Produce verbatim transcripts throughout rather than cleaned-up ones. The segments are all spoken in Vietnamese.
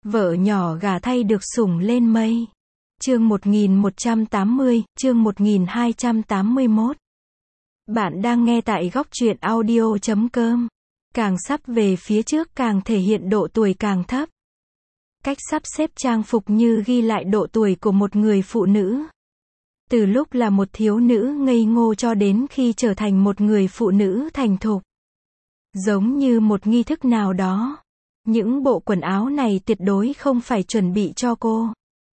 Vợ nhỏ gả thay được sủng lên mây. Chương một nghìn một trăm tám mươi, chương một nghìn hai trăm tám mươi mốt. Bạn đang nghe tại góc truyện audio chấm com. Càng sắp về phía trước càng thể hiện độ tuổi càng thấp. Cách sắp xếp trang phục như ghi lại độ tuổi của một người phụ nữ. Từ lúc là một thiếu nữ ngây ngô cho đến khi trở thành một người phụ nữ thành thục. Giống như một nghi thức nào đó. Những bộ quần áo này tuyệt đối không phải chuẩn bị cho cô,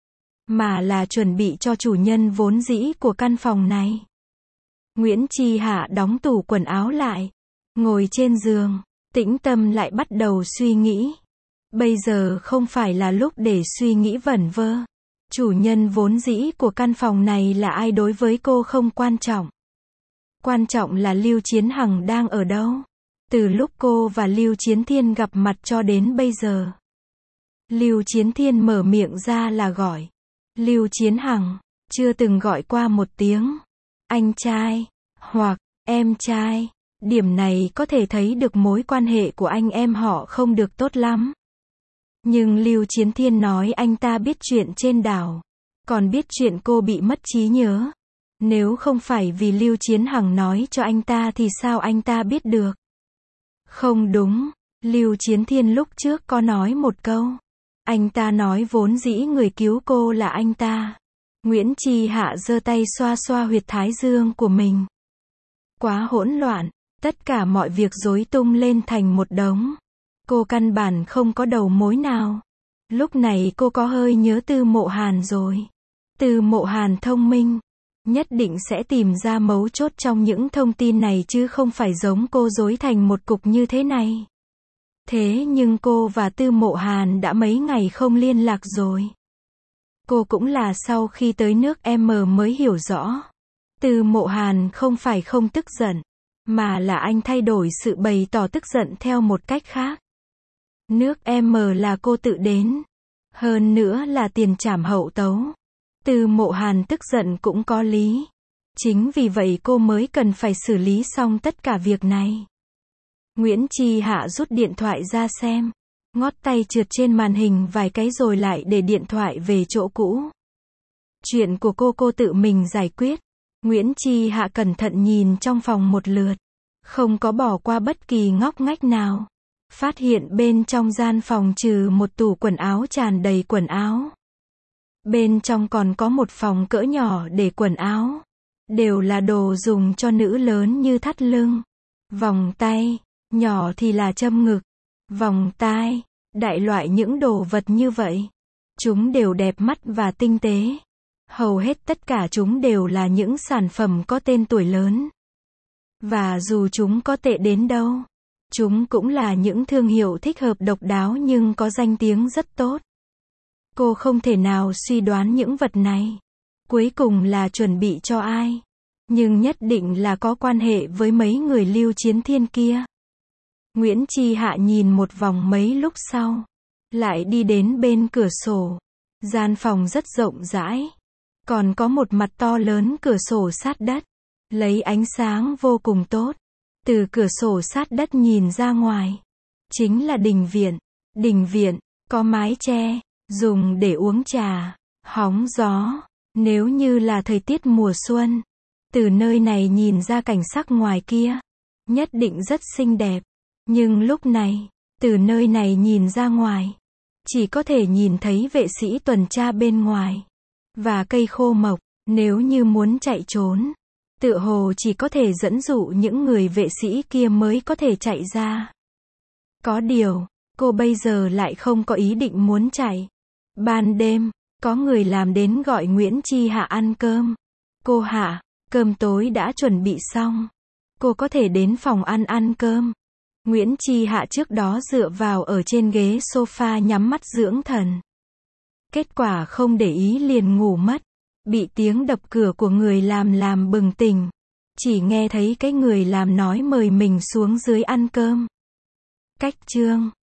mà là chuẩn bị cho chủ nhân vốn dĩ của căn phòng này. Nguyễn Chi Hạ đóng tủ quần áo lại, ngồi trên giường, tĩnh tâm lại bắt đầu suy nghĩ. Bây giờ không phải là lúc để suy nghĩ vẩn vơ. Chủ nhân vốn dĩ của căn phòng này là ai đối với cô không quan trọng. Quan trọng là Lưu Chiến Hằng đang ở đâu. Từ lúc cô và Lưu Chiến Thiên gặp mặt cho đến bây giờ. Lưu Chiến Thiên mở miệng ra là gọi. Lưu Chiến Hằng, chưa từng gọi qua một tiếng. Anh trai, hoặc, em trai. Điểm này có thể thấy được mối quan hệ của anh em họ không được tốt lắm. Nhưng Lưu Chiến Thiên nói anh ta biết chuyện trên đảo. Còn biết chuyện cô bị mất trí nhớ. Nếu không phải vì Lưu Chiến Hằng nói cho anh ta thì sao anh ta biết được? Không đúng, Lưu Chiến Thiên lúc trước có nói một câu. Anh ta nói vốn dĩ người cứu cô là anh ta. Nguyễn Chi Hạ giơ tay xoa xoa huyệt thái dương của mình. Quá hỗn loạn, tất cả mọi việc rối tung lên thành một đống. Cô căn bản không có đầu mối nào. Lúc này cô có hơi nhớ Tư Mộ Hàn rồi. Tư Mộ Hàn thông minh. Nhất định sẽ tìm ra mấu chốt trong những thông tin này chứ không phải giống cô rối thành một cục như thế này. Thế nhưng cô và Tư Mộ Hàn đã mấy ngày không liên lạc rồi. Cô cũng là sau khi tới nước M mới hiểu rõ. Tư Mộ Hàn không phải không tức giận, mà là anh thay đổi sự bày tỏ tức giận theo một cách khác. Nước M là cô tự đến. Hơn nữa là tiền trảm hậu tấu. Tư Mộ Hàn tức giận cũng có lý. Chính vì vậy cô mới cần phải xử lý xong tất cả việc này. Nguyễn Chi Hạ rút điện thoại ra xem. Ngót tay trượt trên màn hình vài cái rồi lại để điện thoại về chỗ cũ. Chuyện của cô cô tự mình giải quyết. Nguyễn Chi Hạ cẩn thận nhìn trong phòng một lượt. Không có bỏ qua bất kỳ ngóc ngách nào. Phát hiện bên trong gian phòng trừ một tủ quần áo tràn đầy quần áo. Bên trong còn có một phòng cỡ nhỏ để quần áo. Đều là đồ dùng cho nữ lớn như thắt lưng, vòng tay, nhỏ thì là châm ngực, vòng tai, đại loại những đồ vật như vậy. Chúng đều đẹp mắt và tinh tế. Hầu hết tất cả chúng đều là những sản phẩm có tên tuổi lớn. Và dù chúng có tệ đến đâu, chúng cũng là những thương hiệu thích hợp độc đáo nhưng có danh tiếng rất tốt. Cô không thể nào suy đoán những vật này cuối cùng là chuẩn bị cho ai, nhưng nhất định là có quan hệ với mấy người Lưu Chiến Thiên kia. Nguyễn Chi Hạ nhìn một vòng mấy lúc sau, lại đi đến bên cửa sổ. Gian phòng rất rộng rãi, còn có một mặt to lớn cửa sổ sát đất, lấy ánh sáng vô cùng tốt. Từ cửa sổ sát đất nhìn ra ngoài, chính là đình viện. Đình viện, có mái che, dùng để uống trà, hóng gió. Nếu như là thời tiết mùa xuân, từ nơi này nhìn ra cảnh sắc ngoài kia, nhất định rất xinh đẹp. Nhưng lúc này, từ nơi này nhìn ra ngoài, chỉ có thể nhìn thấy vệ sĩ tuần tra bên ngoài, và cây khô mộc. Nếu như muốn chạy trốn, tựa hồ chỉ có thể dẫn dụ những người vệ sĩ kia mới có thể chạy ra. Có điều, cô bây giờ lại không có ý định muốn chạy. Ban đêm, có người làm đến gọi Nguyễn Chi Hạ ăn cơm. Cô Hạ, cơm tối đã chuẩn bị xong. Cô có thể đến phòng ăn ăn cơm. Nguyễn Chi Hạ trước đó dựa vào ở trên ghế sofa nhắm mắt dưỡng thần. Kết quả không để ý liền ngủ mất. Bị tiếng đập cửa của người làm làm bừng tỉnh. Chỉ nghe thấy cái người làm nói mời mình xuống dưới ăn cơm. Cách chương